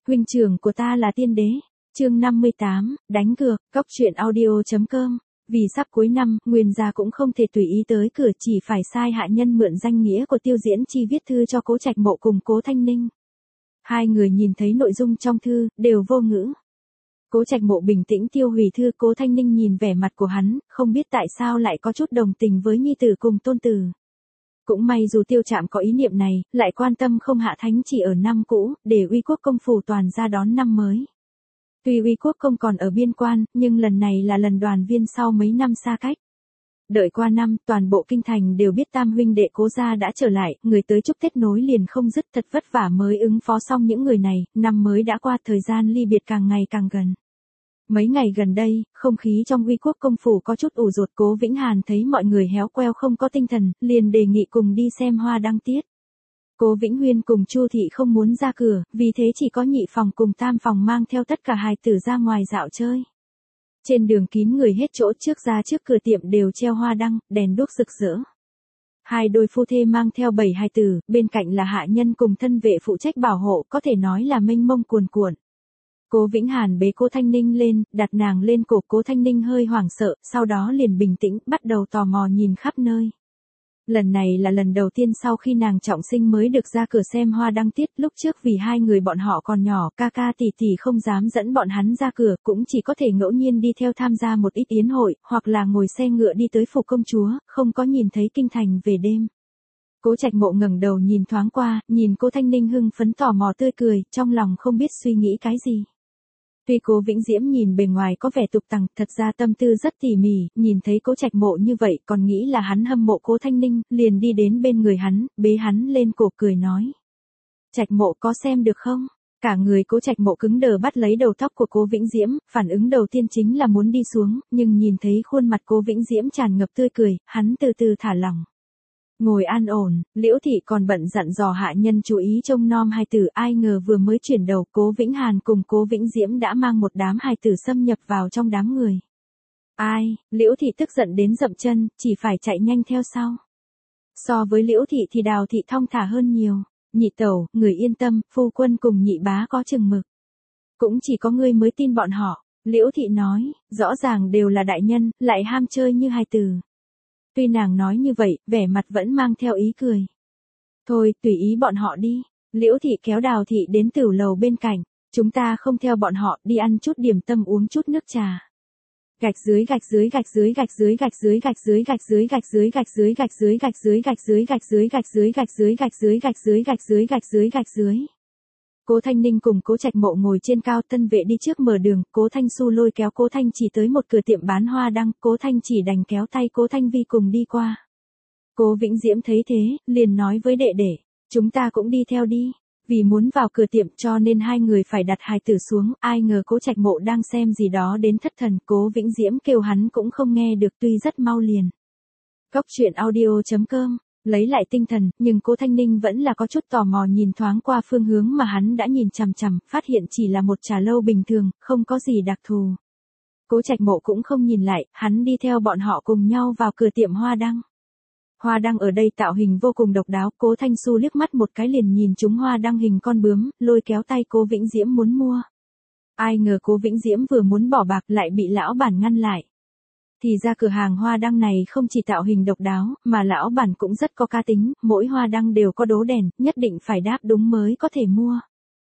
Huynh trưởng của ta là tiên đế. Chương 58, đánh cược, cóc truyện audio.com. Vì sắp cuối năm, Nguyên gia cũng không thể tùy ý tới cửa, chỉ phải sai hạ nhân mượn danh nghĩa của Tiêu Diễn Chi viết thư cho Cố Trạch Mộ cùng Cố Thanh Ninh. Hai người nhìn thấy nội dung trong thư, đều vô ngữ. Cố Trạch Mộ bình tĩnh tiêu hủy thư, Cố Thanh Ninh nhìn vẻ mặt của hắn, không biết tại sao lại có chút đồng tình với nhi tử cùng tôn tử. Cũng may dù Tiêu Trạm có ý niệm này, lại quan tâm không hạ thánh chỉ ở năm cũ, để Uy Quốc công phủ toàn ra đón năm mới. Tuy Uy Quốc công còn ở biên quan, nhưng lần này là lần đoàn viên sau mấy năm xa cách. Đợi qua năm, toàn bộ kinh thành đều biết tam huynh đệ Cố gia đã trở lại, người tới chúc Tết nối liền không dứt, thật vất vả mới ứng phó xong những người này, năm mới đã qua, thời gian ly biệt càng ngày càng gần. Mấy ngày gần đây, không khí trong Uy Quốc công phủ có chút ủ rột. Cố Vĩnh Hàn thấy mọi người héo queo không có tinh thần, liền đề nghị cùng đi xem hoa đăng tiết. Cố Vĩnh Huyên cùng Chu Thị không muốn ra cửa, vì thế chỉ có nhị phòng cùng tam phòng mang theo tất cả hài tử ra ngoài dạo chơi. Trên đường kín người hết chỗ, trước ra trước cửa tiệm đều treo hoa đăng, đèn đuốc rực rỡ. Hai đôi phu thê mang theo 7 hài tử, bên cạnh là hạ nhân cùng thân vệ phụ trách bảo hộ, có thể nói là mênh mông cuồn cuộn. Cố Vĩnh Hàn bế Cố Thanh Ninh lên, đặt nàng lên cổ. Cố Thanh Ninh hơi hoảng sợ, sau đó liền bình tĩnh, bắt đầu tò mò nhìn khắp nơi. Lần này là lần đầu tiên sau khi nàng trọng sinh mới được ra cửa xem hoa đăng tiết, lúc trước vì hai người bọn họ còn nhỏ, ca ca tỷ tỷ không dám dẫn bọn hắn ra cửa, cũng chỉ có thể ngẫu nhiên đi theo tham gia một ít yến hội, hoặc là ngồi xe ngựa đi tới phủ công chúa, không có nhìn thấy kinh thành về đêm. Cố Trạch Mộ ngẩng đầu nhìn thoáng qua, nhìn Cố Thanh Ninh hưng phấn tò mò tươi cười, trong lòng không biết suy nghĩ cái gì. Tuy Cố Vĩnh Diễm nhìn bề ngoài có vẻ tục tằng, thật ra tâm tư rất tỉ mỉ, nhìn thấy Cố Trạch Mộ như vậy còn nghĩ là hắn hâm mộ Cố Thanh Ninh, liền đi đến bên người hắn, bế hắn lên cổ cười nói. Trạch Mộ có xem được không? Cả người Cố Trạch Mộ cứng đờ bắt lấy đầu tóc của Cố Vĩnh Diễm, phản ứng đầu tiên chính là muốn đi xuống, nhưng nhìn thấy khuôn mặt Cố Vĩnh Diễm tràn ngập tươi cười, hắn từ từ thả lỏng. Ngồi an ổn, Liễu Thị còn bận dặn dò hạ nhân chú ý trông nom hài tử, ai ngờ vừa mới chuyển đầu, Cố Vĩnh Hàn cùng Cố Vĩnh Diễm đã mang một đám hài tử xâm nhập vào trong đám người. Ai, Liễu Thị tức giận đến dậm chân, chỉ phải chạy nhanh theo sau. So với Liễu Thị thì Đào Thị thong thả hơn nhiều. Nhị tẩu, người yên tâm, phu quân cùng nhị bá có chừng mực. Cũng chỉ có ngươi mới tin bọn họ, Liễu Thị nói, rõ ràng đều là đại nhân, lại ham chơi như hài tử. Tuy nàng nói như vậy, vẻ mặt vẫn mang theo ý cười. Thôi, tùy ý bọn họ đi. Liễu Thị kéo Đào Thị đến tửu lầu bên cạnh. Chúng ta không theo bọn họ, đi ăn chút điểm tâm uống chút nước trà. Gạch dưới gạch dưới gạch dưới gạch dưới gạch dưới gạch dưới gạch dưới gạch dưới gạch dưới gạch dưới gạch dưới gạch dưới gạch dưới gạch dưới gạch dưới gạch dưới gạch dưới gạch dưới gạch dưới gạch dưới. Cố Thanh Ninh cùng Cố Trạch Mộ ngồi trên cao, tân vệ đi trước mở đường, Cố Thanh Xu lôi kéo Cố Thanh Chỉ tới một cửa tiệm bán hoa đăng, Cố Thanh Chỉ đành kéo tay Cố Thanh Vi cùng đi qua. Cố Vĩnh Diễm thấy thế, liền nói với đệ đệ, chúng ta cũng đi theo đi. Vì muốn vào cửa tiệm cho nên hai người phải đặt hài tử xuống, ai ngờ Cố Trạch Mộ đang xem gì đó đến thất thần, Cố Vĩnh Diễm kêu hắn cũng không nghe được, tuy rất mau liền. Cóc truyện audio.com. Lấy lại tinh thần, nhưng Cố Thanh Ninh vẫn là có chút tò mò nhìn thoáng qua phương hướng mà hắn đã nhìn chằm chằm, phát hiện chỉ là một trà lâu bình thường, không có gì đặc thù. Cố Trạch Mộ cũng không nhìn lại, hắn đi theo bọn họ cùng nhau vào cửa tiệm hoa đăng. Hoa đăng ở đây tạo hình vô cùng độc đáo, Cố Thanh Xu liếc mắt một cái liền nhìn chúng hoa đăng hình con bướm, lôi kéo tay Cố Vĩnh Diễm muốn mua. Ai ngờ Cố Vĩnh Diễm vừa muốn bỏ bạc lại bị lão bản ngăn lại. Thì ra cửa hàng hoa đăng này không chỉ tạo hình độc đáo, mà lão bản cũng rất có cá tính, mỗi hoa đăng đều có đố đèn, nhất định phải đáp đúng mới có thể mua.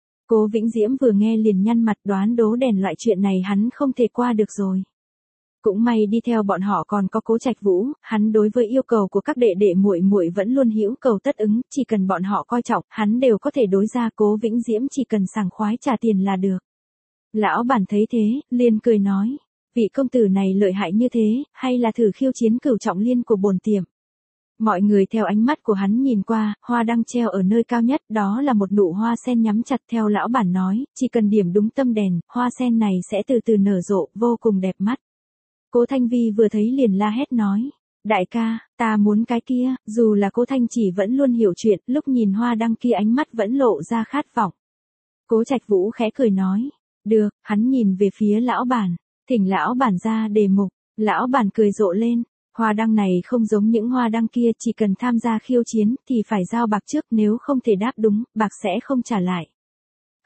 Cố Vĩnh Diễm vừa nghe liền nhăn mặt, đoán đố đèn loại chuyện này hắn không thể qua được rồi. Cũng may đi theo bọn họ còn có Cố Trạch Vũ, hắn đối với yêu cầu của các đệ đệ muội muội vẫn luôn hữu cầu tất ứng, chỉ cần bọn họ coi trọng, hắn đều có thể đối ra. Cố Vĩnh Diễm chỉ cần sảng khoái trả tiền là được. Lão bản thấy thế, liền cười nói. Vị công tử này lợi hại như thế, hay là thử khiêu chiến cửu trọng liên của bổn tiệm. Mọi người theo ánh mắt của hắn nhìn qua, hoa đăng treo ở nơi cao nhất, đó là một nụ hoa sen nhắm chặt, theo lão bản nói, chỉ cần điểm đúng tâm đèn, hoa sen này sẽ từ từ nở rộ, vô cùng đẹp mắt. Cố Thanh Vi vừa thấy liền la hét nói, đại ca, ta muốn cái kia, dù là Cố Thanh Chỉ vẫn luôn hiểu chuyện, lúc nhìn hoa đăng kia ánh mắt vẫn lộ ra khát vọng. Cố Trạch Vũ khẽ cười nói, được, hắn nhìn về phía lão bản. Thỉnh lão bản ra đề mục, lão bản cười rộ lên, hoa đăng này không giống những hoa đăng kia, chỉ cần tham gia khiêu chiến thì phải giao bạc trước, nếu không thể đáp đúng, bạc sẽ không trả lại.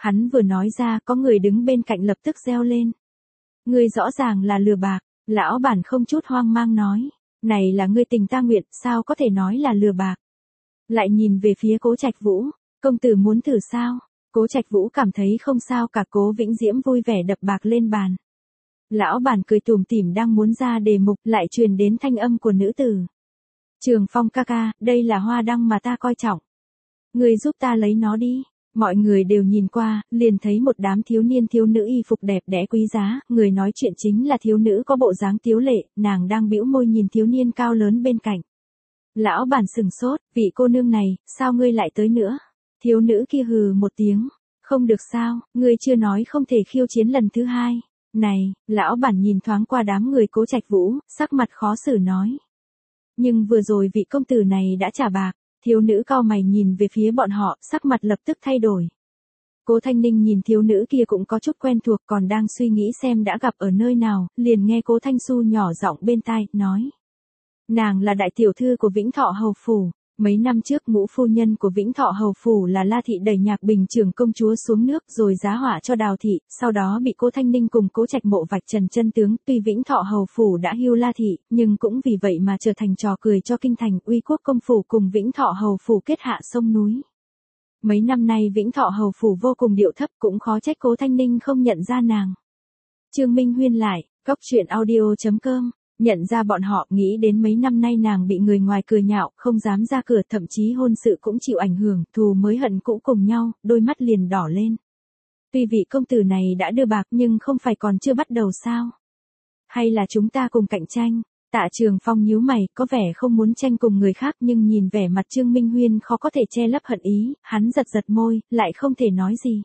Hắn vừa nói ra, có người đứng bên cạnh lập tức reo lên. Ngươi rõ ràng là lừa bạc. Lão bản không chút hoang mang nói. Này là ngươi tình ta nguyện, sao có thể nói là lừa bạc. Lại nhìn về phía Cố Trạch Vũ. Công tử muốn thử sao? Cố Trạch Vũ cảm thấy không sao cả. Cố Vĩnh Diễm vui vẻ đập bạc lên bàn. Lão bản cười tủm tỉm đang muốn ra đề mục, lại truyền đến thanh âm của nữ tử. Trường Phong ca ca, đây là hoa đăng mà ta coi trọng. Ngươi giúp ta lấy nó đi. Mọi người đều nhìn qua, liền thấy một đám thiếu niên thiếu nữ y phục đẹp đẽ quý giá, người nói chuyện chính là thiếu nữ có bộ dáng tiếu lệ, nàng đang bĩu môi nhìn thiếu niên cao lớn bên cạnh. Lão bản sừng sốt, vị cô nương này, sao ngươi lại tới nữa? Thiếu nữ kia hừ một tiếng, không được sao, ngươi chưa nói không thể khiêu chiến lần thứ hai. Này, lão bản nhìn thoáng qua đám người Cố Trạch Vũ, sắc mặt khó xử nói. Nhưng vừa rồi vị công tử này đã trả bạc. Thiếu nữ cau mày nhìn về phía bọn họ, sắc mặt lập tức thay đổi. Cố Thanh Ninh nhìn thiếu nữ kia cũng có chút quen thuộc, còn đang suy nghĩ xem đã gặp ở nơi nào, liền nghe Cố Thanh Xu nhỏ giọng bên tai, nói. Nàng là đại tiểu thư của Vĩnh Thọ Hầu Phủ. Mấy năm trước ngũ phu nhân của Vĩnh Thọ Hầu Phủ là La Thị đẩy Nhạc Bình trưởng công chúa xuống nước rồi giá họa cho Đào Thị, sau đó bị Cố Thanh Ninh cùng Cố Trạch Mộ vạch trần chân tướng, tuy Vĩnh Thọ Hầu Phủ đã hưu La Thị, nhưng cũng vì vậy mà trở thành trò cười cho kinh thành, Uy Quốc công phủ cùng Vĩnh Thọ Hầu Phủ kết hạ sông núi. Mấy năm nay Vĩnh Thọ Hầu Phủ vô cùng điệu thấp, cũng khó trách Cố Thanh Ninh không nhận ra nàng. Trương Minh Huyên lại, goctruyện.audio.com nhận ra bọn họ, nghĩ đến mấy năm nay nàng bị người ngoài cười nhạo, không dám ra cửa, thậm chí hôn sự cũng chịu ảnh hưởng, thù mới hận cũ cùng nhau, đôi mắt liền đỏ lên. Tuy vị công tử này đã đưa bạc nhưng không phải còn chưa bắt đầu sao? Hay là chúng ta cùng cạnh tranh? Tạ Trường Phong nhíu mày, có vẻ không muốn tranh cùng người khác nhưng nhìn vẻ mặt Trương Minh Huyên khó có thể che lấp hận ý, hắn giật giật môi, lại không thể nói gì.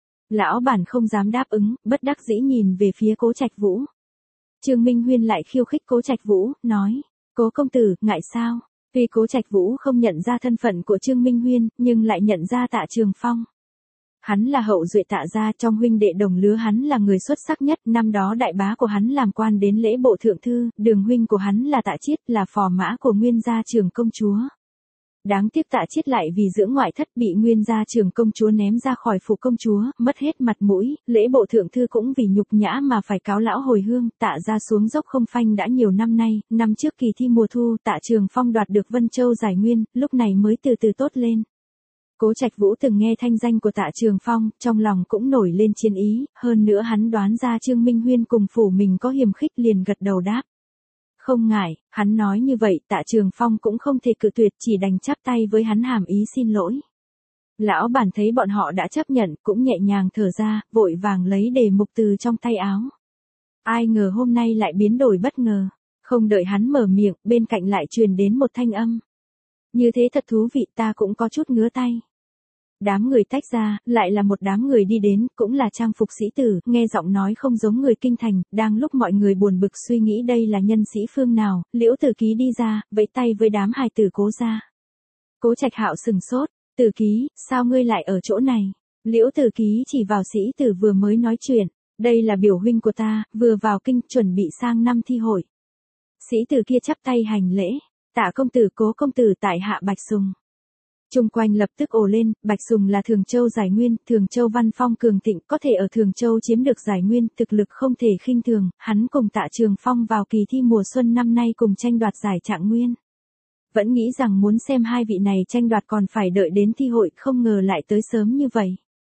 Lão bản không dám đáp ứng, bất đắc dĩ nhìn về phía Cố Trạch Vũ. Trương Minh Huyên lại khiêu khích Cố Trạch Vũ, nói, Cố công tử, ngại sao? Tuy Cố Trạch Vũ không nhận ra thân phận của Trương Minh Huyên, nhưng lại nhận ra Tạ Trường Phong. Hắn là hậu duệ Tạ gia, trong huynh đệ đồng lứa hắn là người xuất sắc nhất, năm đó đại bá của hắn làm quan đến lễ bộ thượng thư, đường huynh của hắn là Tạ Chiết, là phò mã của Nguyên gia trưởng công chúa. Đáng tiếc Tạ Chiết lại vì dưỡng ngoại thất bị Nguyên gia trưởng công chúa ném ra khỏi phủ công chúa, mất hết mặt mũi, lễ bộ thượng thư cũng vì nhục nhã mà phải cáo lão hồi hương, Tạ gia xuống dốc không phanh đã nhiều năm nay, năm trước kỳ thi mùa thu Tạ Trường Phong đoạt được Vân Châu giải nguyên, lúc này mới từ từ tốt lên. Cố Trạch Vũ từng nghe thanh danh của Tạ Trường Phong, trong lòng cũng nổi lên chiến ý, hơn nữa hắn đoán ra Trương Minh Huyên cùng phủ mình có hiềm khích liền gật đầu đáp. Không ngại, hắn nói như vậy Tạ Trường Phong cũng không thể cự tuyệt, chỉ đành chắp tay với hắn hàm ý xin lỗi. Lão bản thấy bọn họ đã chấp nhận, cũng nhẹ nhàng thở ra, vội vàng lấy đề mục từ trong tay áo. Ai ngờ hôm nay lại biến đổi bất ngờ, không đợi hắn mở miệng, bên cạnh lại truyền đến một thanh âm. Như thế thật thú vị, ta cũng có chút ngứa tay. Đám người tách ra, lại là một đám người đi đến, cũng là trang phục sĩ tử, nghe giọng nói không giống người kinh thành, đang lúc mọi người buồn bực suy nghĩ đây là nhân sĩ phương nào, Liễu Tử Ký đi ra, vẫy tay với đám hài tử Cố gia. Cố Trạch Hạo sừng sốt, Tử Ký, sao ngươi lại ở chỗ này? Liễu Tử Ký chỉ vào sĩ tử vừa mới nói chuyện, đây là biểu huynh của ta, vừa vào kinh, chuẩn bị sang năm thi hội. Sĩ tử kia chắp tay hành lễ, Tạ công tử, Cố công tử, tại hạ Bạch Sùng. Chung quanh lập tức ồ lên, Bạch Sùng là Thường Châu giải nguyên, Thường Châu văn phong cường thịnh, có thể ở Thường Châu chiếm được giải nguyên, thực lực không thể khinh thường, hắn cùng Tạ Trường Phong vào kỳ thi mùa xuân năm nay cùng tranh đoạt giải trạng nguyên. Vẫn nghĩ rằng muốn xem hai vị này tranh đoạt còn phải đợi đến thi hội, không ngờ lại tới sớm như vậy.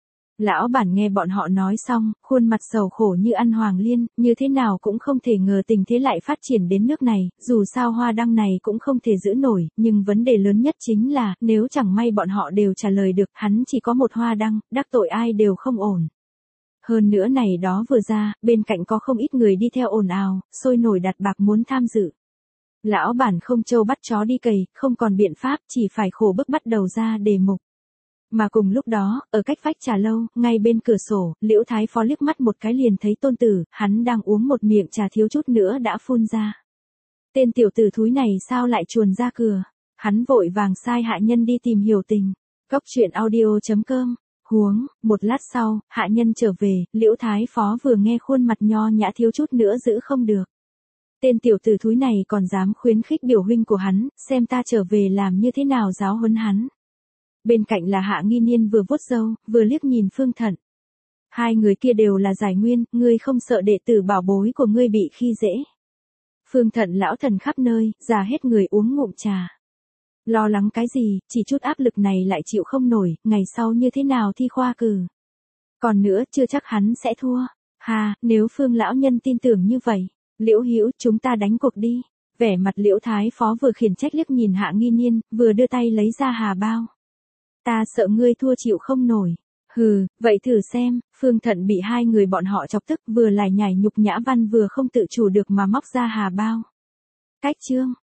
Lão bản nghe bọn họ nói xong, khuôn mặt sầu khổ như ăn hoàng liên, như thế nào cũng không thể ngờ tình thế lại phát triển đến nước này, dù sao hoa đăng này cũng không thể giữ nổi, nhưng vấn đề lớn nhất chính là, nếu chẳng may bọn họ đều trả lời được, hắn chỉ có một hoa đăng, đắc tội ai đều không ổn. Hơn nữa này đó vừa ra, bên cạnh có không ít người đi theo ồn ào, sôi nổi đặt bạc muốn tham dự. Lão bản không trâu bắt chó đi cày, không còn biện pháp, chỉ phải khổ bức bắt đầu ra đề mục. Mà cùng lúc đó, ở cách vách trà lâu, ngay bên cửa sổ, Liễu Thái Phó liếc mắt một cái liền thấy Tôn Tử, hắn đang uống một miệng trà thiếu chút nữa đã phun ra. Tên tiểu tử thúi này sao lại chuồn ra cửa? Hắn vội vàng sai hạ nhân đi tìm hiểu tình. Goctruyện.audio.com Huống, một lát sau, hạ nhân trở về, Liễu Thái Phó vừa nghe khuôn mặt nho nhã thiếu chút nữa giữ không được. Tên tiểu tử thúi này còn dám khuyến khích biểu huynh của hắn, xem ta trở về làm như thế nào giáo huấn hắn. Bên cạnh là Hạ Nghi Niên vừa vuốt râu, vừa liếc nhìn Phương Thận. Hai người kia đều là Giải Nguyên, ngươi không sợ đệ tử bảo bối của ngươi bị khi dễ. Phương Thận lão thần khắp nơi, già hết người uống ngụm trà. Lo lắng cái gì, chỉ chút áp lực này lại chịu không nổi, ngày sau như thế nào thi khoa cử. Còn nữa, chưa chắc hắn sẽ thua. Hà, nếu Phương lão nhân tin tưởng như vậy, Liễu Hữu, chúng ta đánh cuộc đi. Vẻ mặt Liễu Thái Phó vừa khiển trách liếc nhìn Hạ Nghi Niên, vừa đưa tay lấy ra hà bao. Ta sợ ngươi thua chịu không nổi. Hừ, vậy thử xem. Phương Thận bị hai người bọn họ chọc tức, vừa lải nhải nhục nhã văn vừa không tự chủ được mà móc ra hà bao. Cách chương.